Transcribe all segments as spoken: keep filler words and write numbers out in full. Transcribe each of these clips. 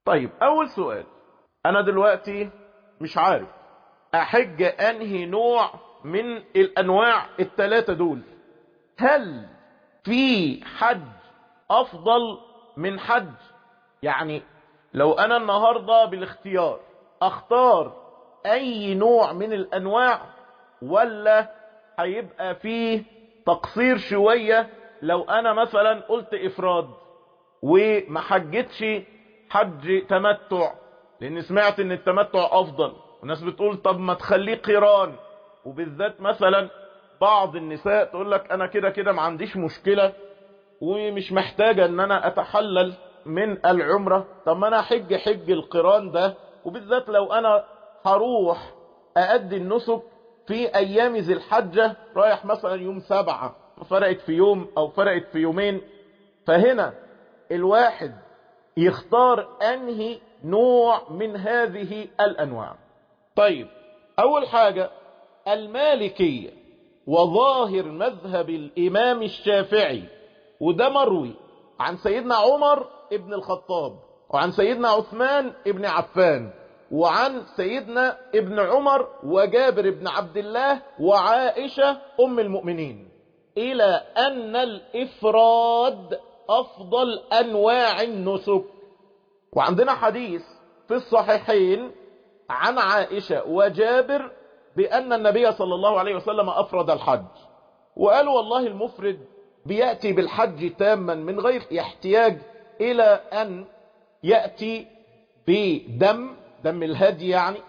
طيب اول سؤال، انا دلوقتي مش عارف احج انهي نوع من الانواع الثلاثة دول. هل في حج افضل من حج؟ يعني لو انا النهاردة بالاختيار اختار اي نوع من الانواع، ولا هيبقى فيه تقصير شوية لو انا مثلا قلت افراد وما حجتش حج تمتع، لان سمعت ان التمتع افضل، والناس بتقول طب ما تخليه قران، وبالذات مثلا بعض النساء تقول لك انا كده كده ما عنديش مشكلة ومش محتاجة ان انا اتحلل من العمرة، طب ما انا حج حج القران ده، وبالذات لو انا هروح اادي النسك في ايام ذي الحجة، رايح مثلا يوم سبعة، فرقت في يوم او فرقت في يومين، فهنا الواحد يختار انهي نوع من هذه الانواع. طيب اول حاجة، المالكية وظاهر مذهب الامام الشافعي، وده مروي عن سيدنا عمر ابن الخطاب، وعن سيدنا عثمان ابن عفان، وعن سيدنا ابن عمر وجابر بن عبد الله وعائشة ام المؤمنين، الى ان الافراد افضل انواع النسك. وعندنا حديث في الصحيحين عن عائشة وجابر بان النبي صلى الله عليه وسلم افرد الحج، وقالوا والله المفرد بيأتي بالحج تاما من غير احتياج الى ان يأتي بدم دم الهدي يعني،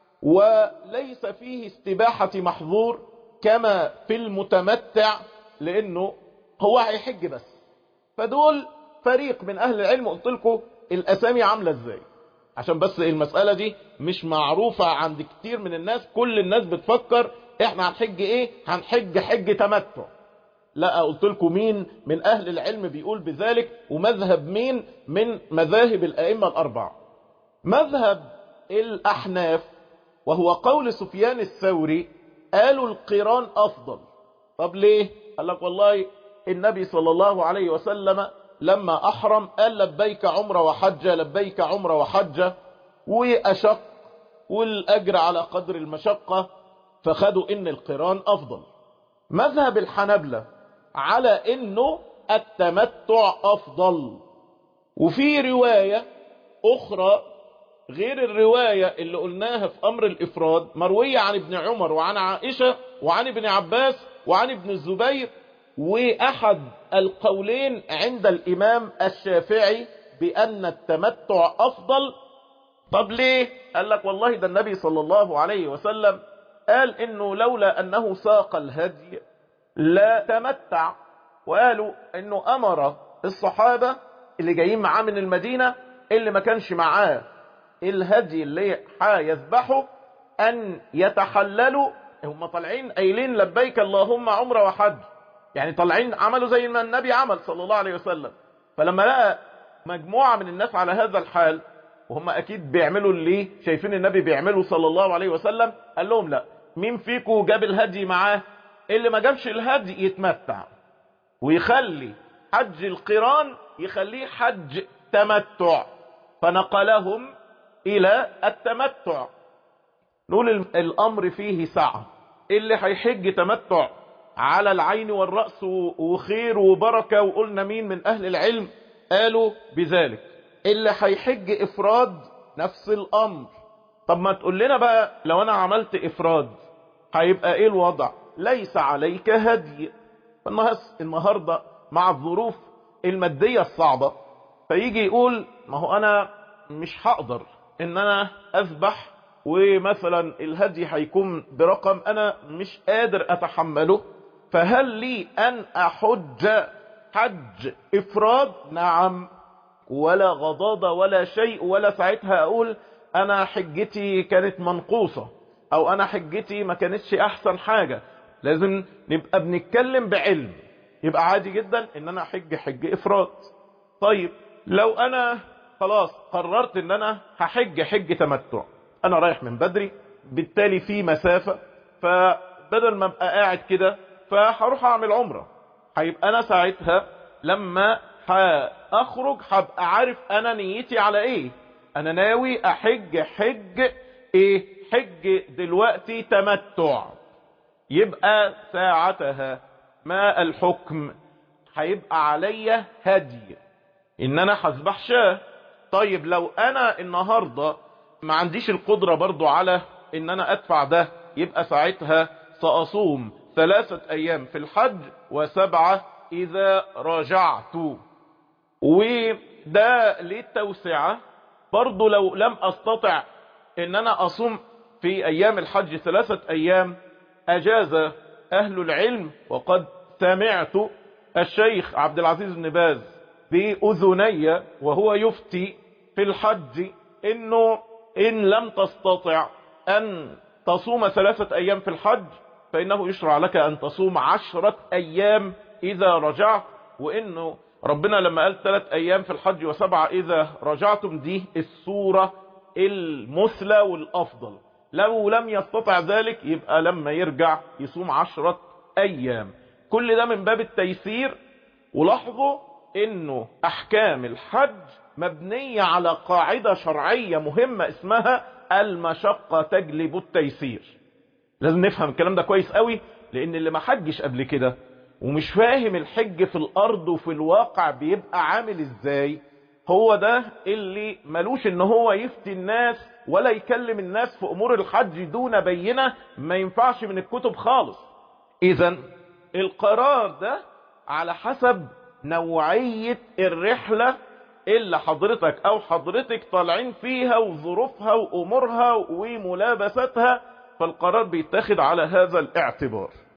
وليس فيه استباحة محظور كما في المتمتع، لانه هو هيحج بس. فدول فريق من اهل العلم، قلت لكم الاسامي عاملة ازاي عشان بس المسألة دي مش معروفة عند كتير من الناس. كل الناس بتفكر احنا هنحج ايه، هنحج حج تمتع. لا، قلت لكم مين من اهل العلم بيقول بذلك، ومذهب مين من مذاهب الائمة الاربعة. مذهب الاحناف وهو قول سفيان الثوري، قالوا القران افضل. طب ليه؟ قال لك والله النبي صلى الله عليه وسلم لما احرم قال لبيك عمره وحجه، لبيك عمره وحجه، واشق والاجر على قدر المشقة، فخدوا ان القران افضل. مذهب الحنبلة على انه التمتع افضل. وفي رواية اخرى غير الرواية اللي قلناها في امر الافراد، مروية عن ابن عمر وعن عائشة وعن ابن عباس وعن ابن الزبير، واحد القولين عند الامام الشافعي بان التمتع افضل. طب ليه؟ قال لك والله ده النبي صلى الله عليه وسلم قال انه لولا انه ساق الهدي لا تمتع، وقالوا انه امر الصحابة اللي جايين معاه من المدينة اللي ما كانش معاه الهدي اللي هيذبحه ان يتحللوا. هم طالعين قايلين لبيك اللهم عمره وحج، يعني طالعين عملوا زي ما النبي عمل صلى الله عليه وسلم. فلما لقى مجموعة من الناس على هذا الحال، وهم اكيد بيعملوا اللي شايفين النبي بيعمله صلى الله عليه وسلم، قال لهم لا، مين فيكم جاب الهدي معاه؟ اللي ما جابش الهدي يتمتع، ويخلي حج القران يخليه حج تمتع، فنقلهم الى التمتع. نقول الامر فيه سعة، اللي هيحج تمتع على العين والرأس وخير وبركة. وقلنا مين من اهل العلم قالوا بذلك. اللي هيحج افراد نفس الامر. طب ما تقول لنا بقى لو انا عملت افراد هيبقى ايه الوضع؟ ليس عليك هدي. النهاردة مع الظروف المادية الصعبة، فيجي يقول ما هو انا مش هقدر ان انا اذبح، ومثلا الهدي هيكون برقم انا مش قادر اتحمله، فهل لي ان احج حج افراد؟ نعم، ولا غضاضة ولا شيء، ولا ساعتها اقول انا حجتي كانت منقوصة او انا حجتي ما كانتش احسن حاجة. لازم نبقى بنتكلم بعلم. يبقى عادي جدا ان انا احج حج افراد. طيب لو انا خلاص قررت ان انا هحج حج تمتع، انا رايح من بدري، بالتالي في مسافة، فبدل ما ابقى قاعد كده فهروح اعمل عمرة، هيبقى انا ساعتها لما هاخرج هبقى عارف انا نيتي على ايه. انا ناوي احج حج ايه؟ حج دلوقتي تمتع، يبقى ساعتها ما الحكم؟ هيبقى عليا هدي، ان انا هذبح شاه. طيب لو انا النهاردة ما عنديش القدرة برضو على ان انا ادفع ده، يبقى ساعتها سأصوم ثلاثة ايام في الحج وسبعة اذا رجعت. وده للتوسعة. برضو لو لم استطع ان انا اصوم في ايام الحج ثلاثة ايام، اجاز اهل العلم، وقد سمعت الشيخ عبد العزيز بن باز بأذني وهو يفتي في الحج انه ان لم تستطع ان تصوم ثلاثة ايام في الحج، فانه يشرع لك ان تصوم عشرة ايام اذا رجعت. وانه ربنا لما قال ثلاث ايام في الحج وسبعة اذا رجعتم، دي الصورة المثلى والافضل. لو لم يستطع ذلك يبقى لما يرجع يصوم عشرة ايام. كل ده من باب التيسير. ولاحظوا انه احكام الحج مبنية على قاعدة شرعية مهمة اسمها المشقة تجلب التيسير. لازم نفهم الكلام ده كويس قوي، لان اللي ما حجش قبل كده ومش فاهم الحج في الارض وفي الواقع بيبقى عامل ازاي، هو ده اللي ملوش ان هو يفتي الناس ولا يكلم الناس في امور الحج دون بينة. ما ينفعش من الكتب خالص. اذا القرار ده على حسب نوعية الرحلة اللي حضرتك او حضرتك طالعين فيها وظروفها وامورها وملابستها، فالقرار بيتاخد على هذا الاعتبار.